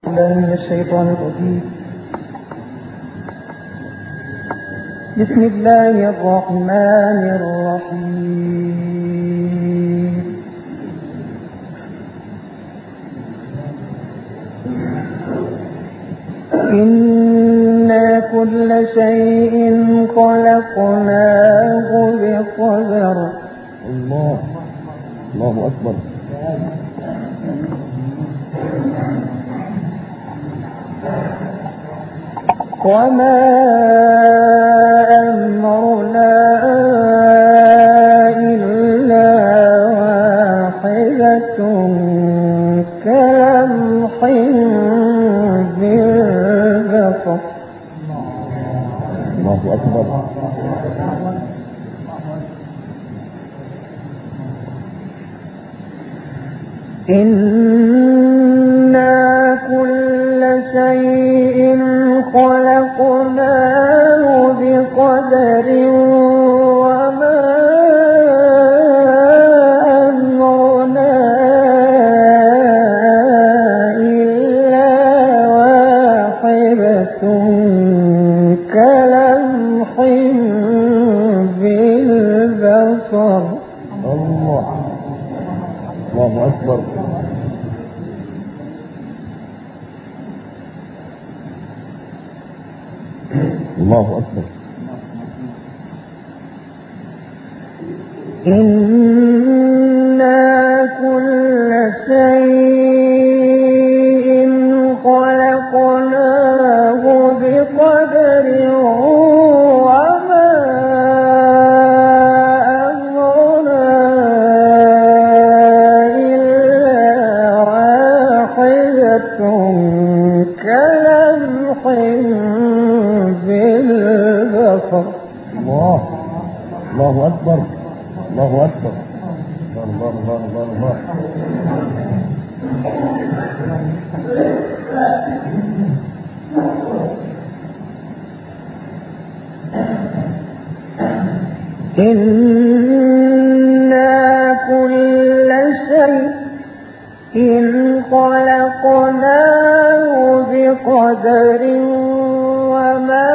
من الشيطان الرجيم. بسم الله الرحمن الرحيم. إنا كل شيء خلقناه بقدر. الله أكبر. وما أمرنا إلا واحدة كلمح بالبصر. الله أكبر. إنا كل شيء خلقناه بقدر وما أمرنا إلا واحدة كلمح بالبصر. الله أكبر. الله أكبر. إنا كل شيء خلقناه بقدر وما أمرنا إلا واحدة كلمح بالبصر. الله أكبر. الله أكبر. الله. إنا كل شيء خلقناه بقدر وما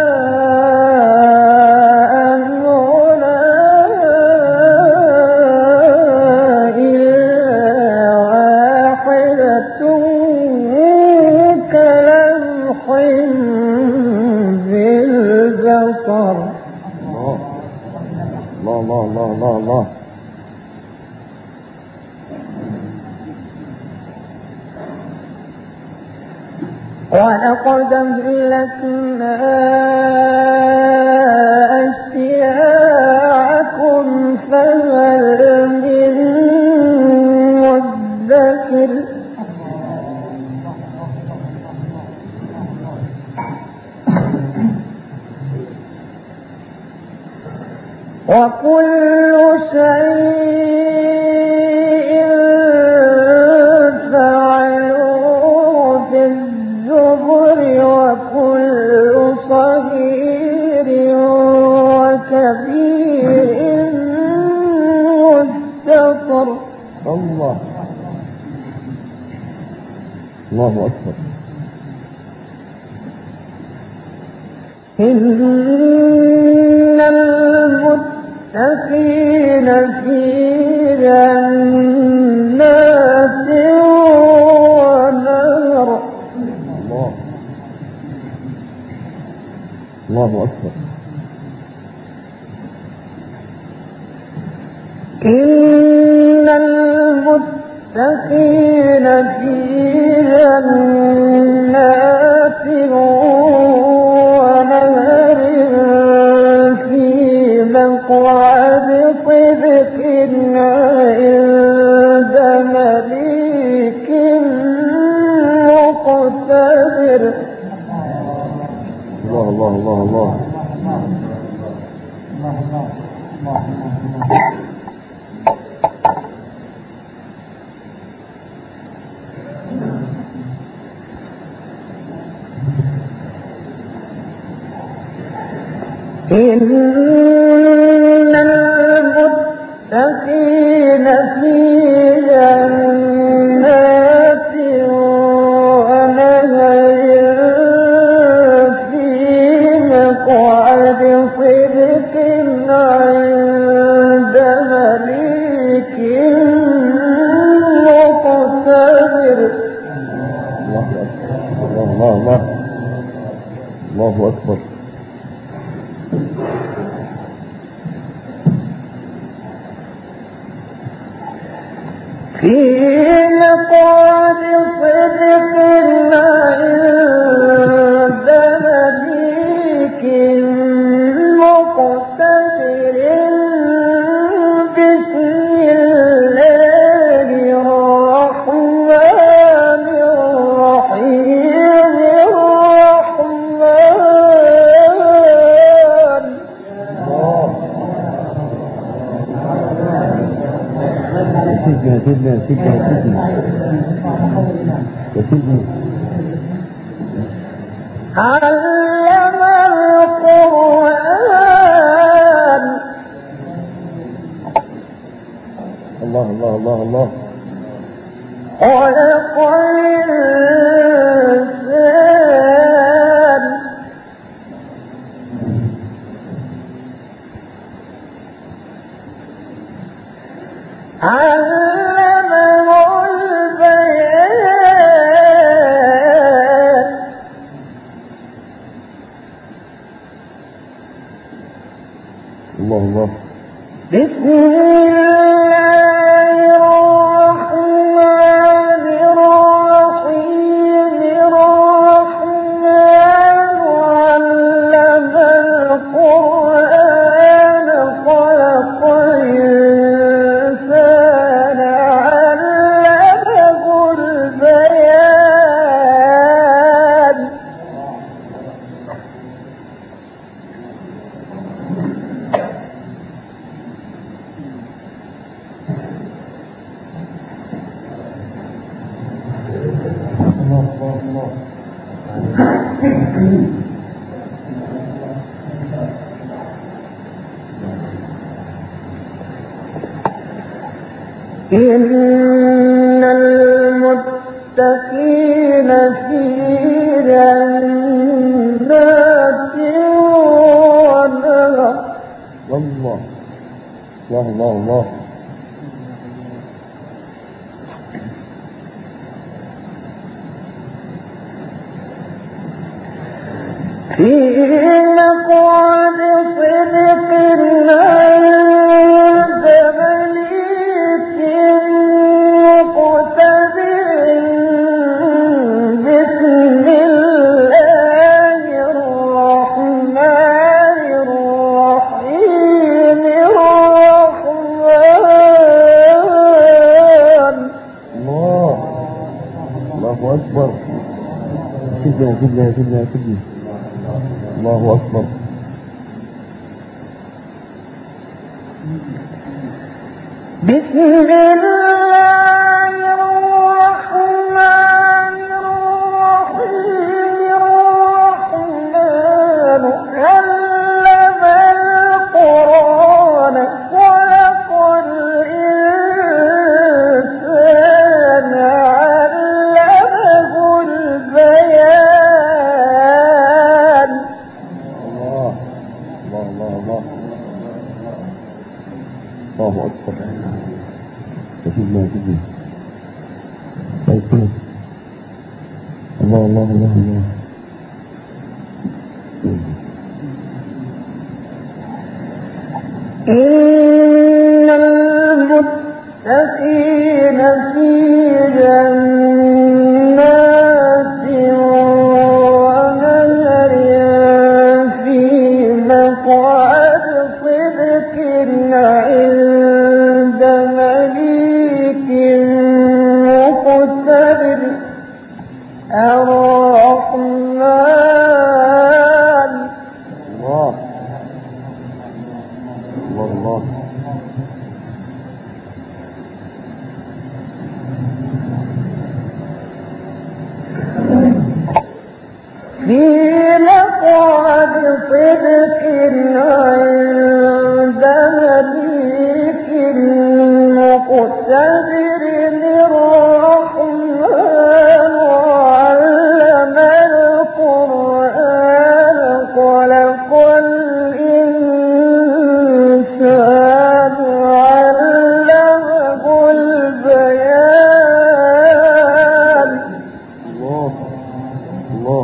أمرنا إلا واحدة كلمح بالبصر. الله. ولقد أهلكنا أشياعكم فهل من مدكر. وكل شيء فعلوه في الزبر وكل صغير وكبير مستطر. الله أكبر. إن المتقين في جنات ونهر. الله أكبر. إن المتقين في جنات ونهر في مقعد صدق عند مليك مقتدر. الله. إن المتقين في جنات ونهر الله أكبر الله الله الله أكبر. في مقعد صدق عند مليك مقتدر بسم الله الرحمن الرحيم الرحمن. سيدنا علم القرآن. الله الله الله الله. خلق الإنسان. علمه البيان. الله الله. بسم الله الرحمن الرحيم الرحمن. علم القرآن خلق الإنسان علمه البيان. إن المتقين في جنات ونهر. الله الله الله الله. في مقعد صدق عند مليك مقتدر بسم الله الرحمن الرحيم الرحمن. الله الله أكبر. سيدنا الله أكبر. بسم الله الرحمن الرحيم الرحمن. علم القرآن خلق الإنسان علمه البيان. الله الله الله الله. الله أكبر. سيدنا الله الله الله الله. إن المتقين في جنات ونهر في مقعد صدق عند مليك مقتدر الرحمن. الله الله الله. في مقعد صدق عند مليك مقتدر الرحمن. علم القرآن خلق الإنسان علمه البيان. الله الله.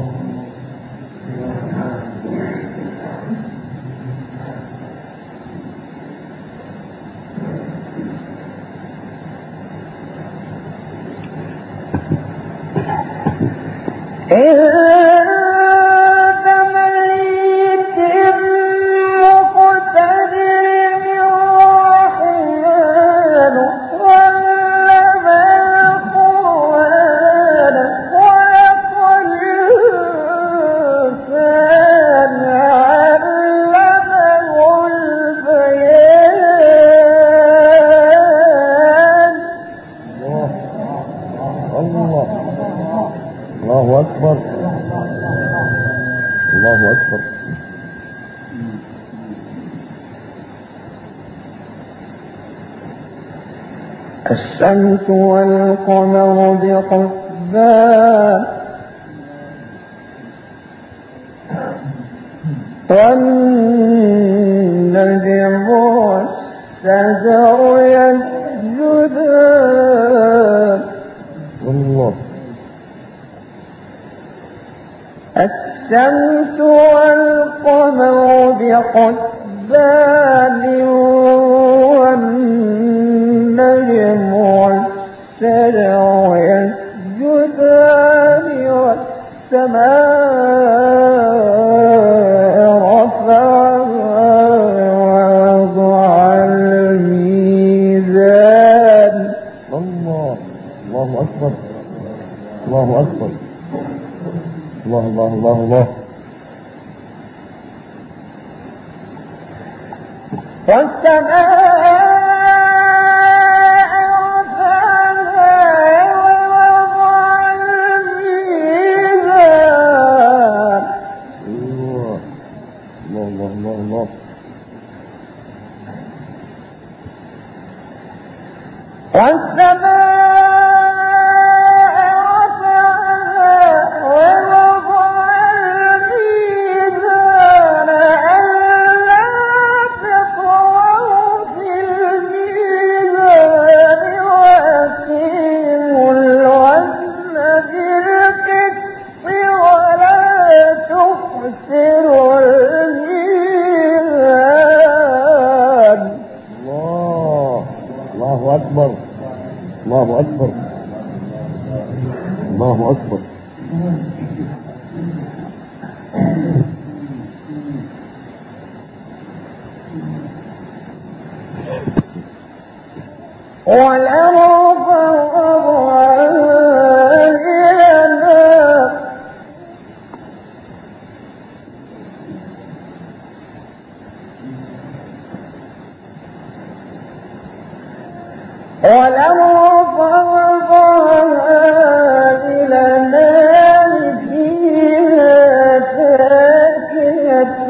الله أكبر. الله أكبر. الشمس والقمر بحسبان والنجم والشجر يسجدان. الله. الشمس والقمر بحسبان والنجم والشجر يسجدان والسماء رفعها ووضع الميزان. الله. الله أكبر. الله أكبر. الله الله الله الله. والسماء رفعها ووضع الميزان. الله. الله الله الله الله. والسماء أكبر. الله أكبر. الله أكبر. والأرض وضعها إلى النار فيها فاكهة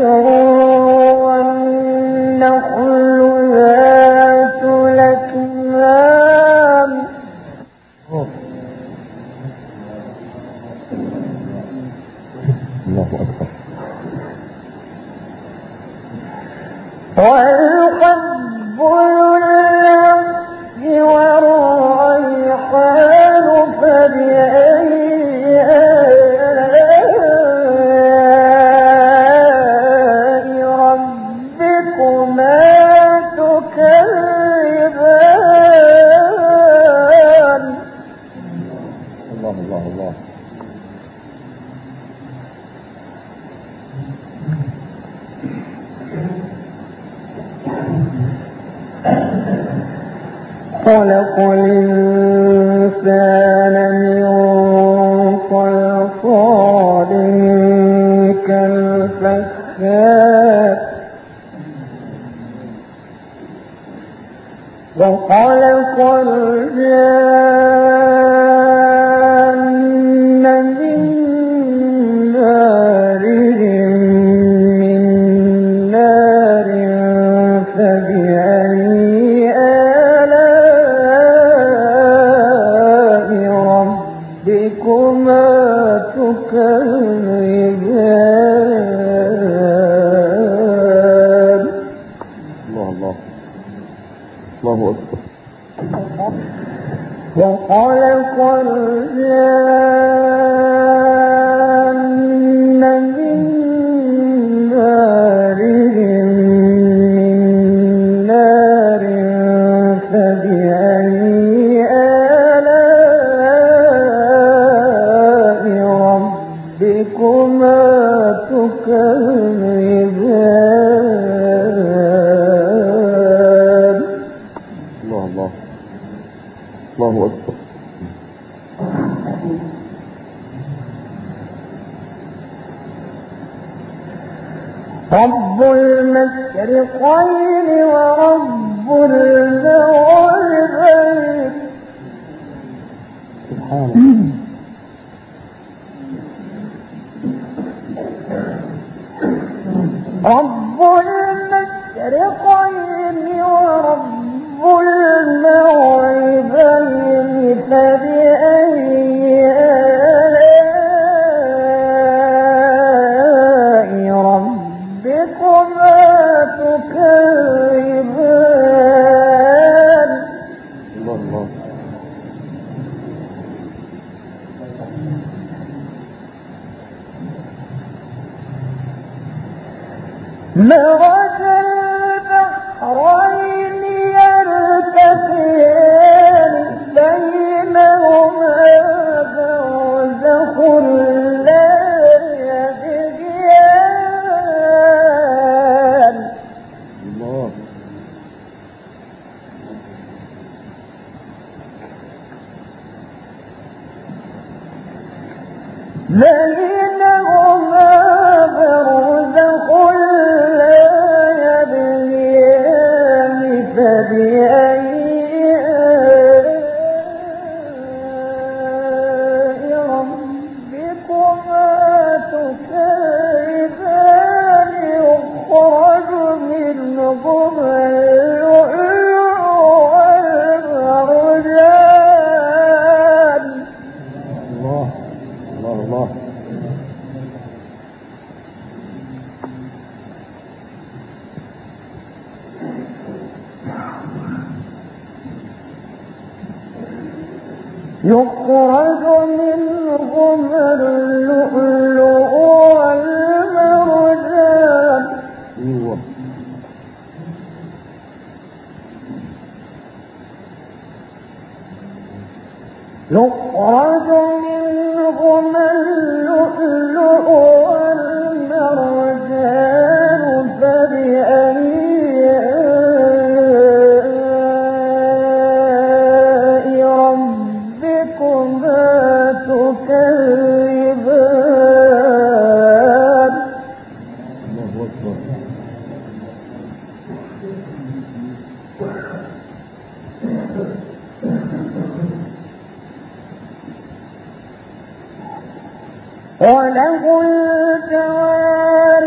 والنخل ذات الأكمام. الله أكبر. والقب والريحان فبأي آلاء ربكما تكذبان. الله الله الله. خلق الإنسان من صلصال كالفخار وخلق الجن من مارج من نار فبأي ربكما تكذبان. الله الله. الله أكبر. وخلق الجن ربكما تكذبان الله الله الله أكبر. رب المشرقين ورب المغربين سبحانه. رب المشرقين ورب المغربين فبأي آلاء ربكما تكذبان الله الله. مرج البحرين يلتقيان بينهما برزخ لا يبغيان الله بينهما برزخ لا يبغيان فبأي آلاء ربكما تكذبان يخرج منهما اللؤلؤ والمرجان الله الله الله. يخرج منهما اللؤلؤ والمرجان أيوه. يخرج منهما اللؤلؤ والمرجان فبأي آلاء ربكما تكذبان الله أكبر. وله الجوار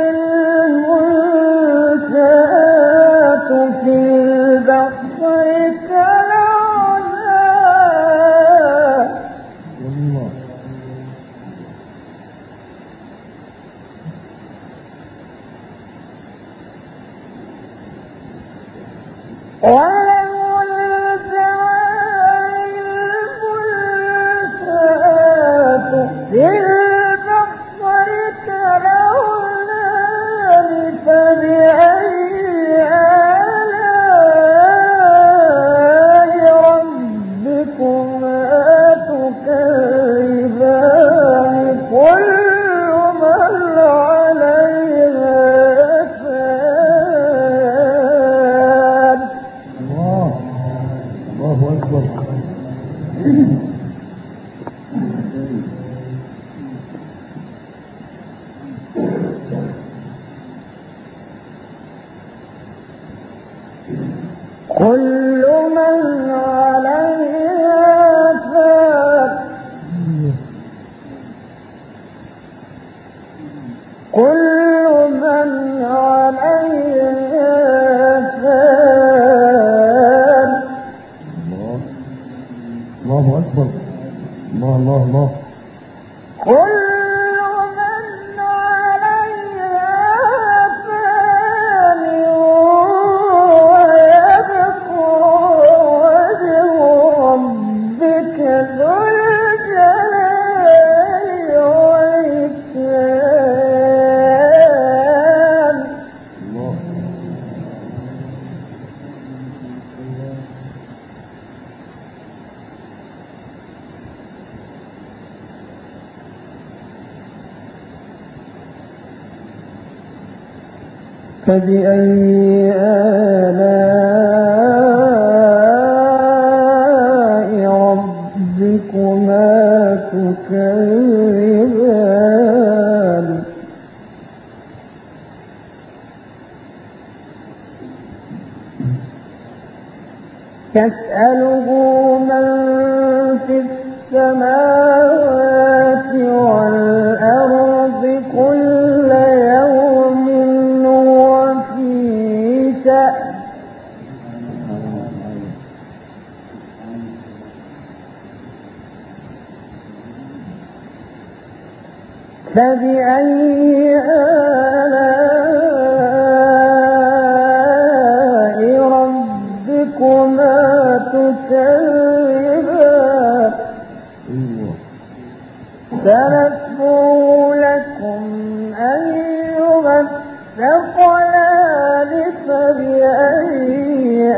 المنشآت في البحر كالأعلام الله وله الجوار المنشآت في البحر كالأعلام فبأي آلاء ربكما تكذبان كل من عليها فان الله الله أكبر. كل من عليها فان كل من عليها فان الله الله أكبر. الله الله الله. كل من عليها فان ويبقى وجه ربك ذو الجلال والإكرام الله فبأي آلاء ربكما تكذبان يسأله من في السماوات والأرض كل يوم هو في شأن فبأي آلاء ربكما تكذبان سنفرغ لكم أيها الثقلان فبأي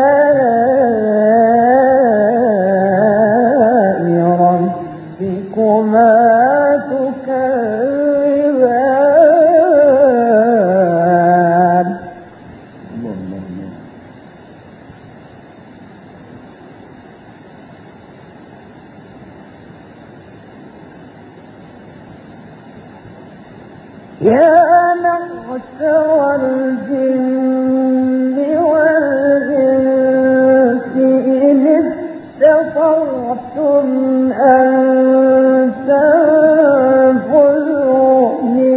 آلاء ربكما تكذبان يا معشر الجن والإنس إن استطعتم أن تنفذوا من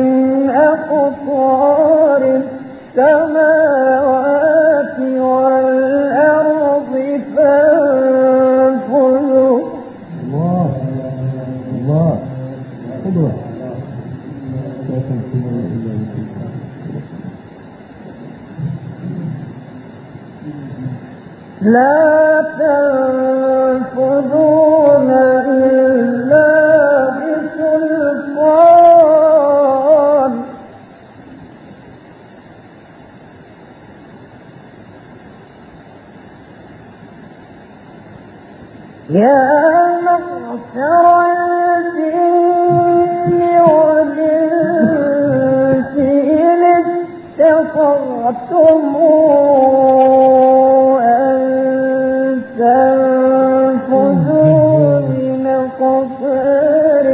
أقطار السماوات والأرض فانفذوا الله الله قدرة لا تنفذون إلا بسلطان يا معشر الجن والإنس إن استطعتم أن تنفذوا من أقطار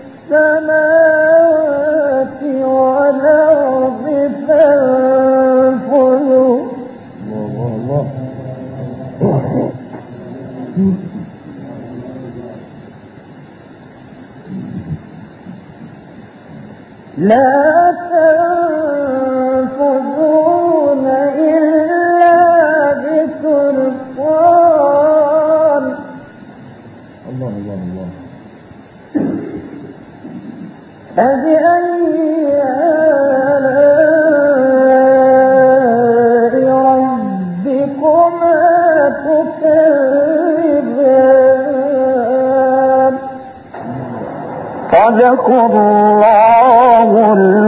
السماوات والأرض فانفذوا الله لا تنفذون إلا بسلطان الله الله الله فبأي آلاء ربكما تكذبان صدق الله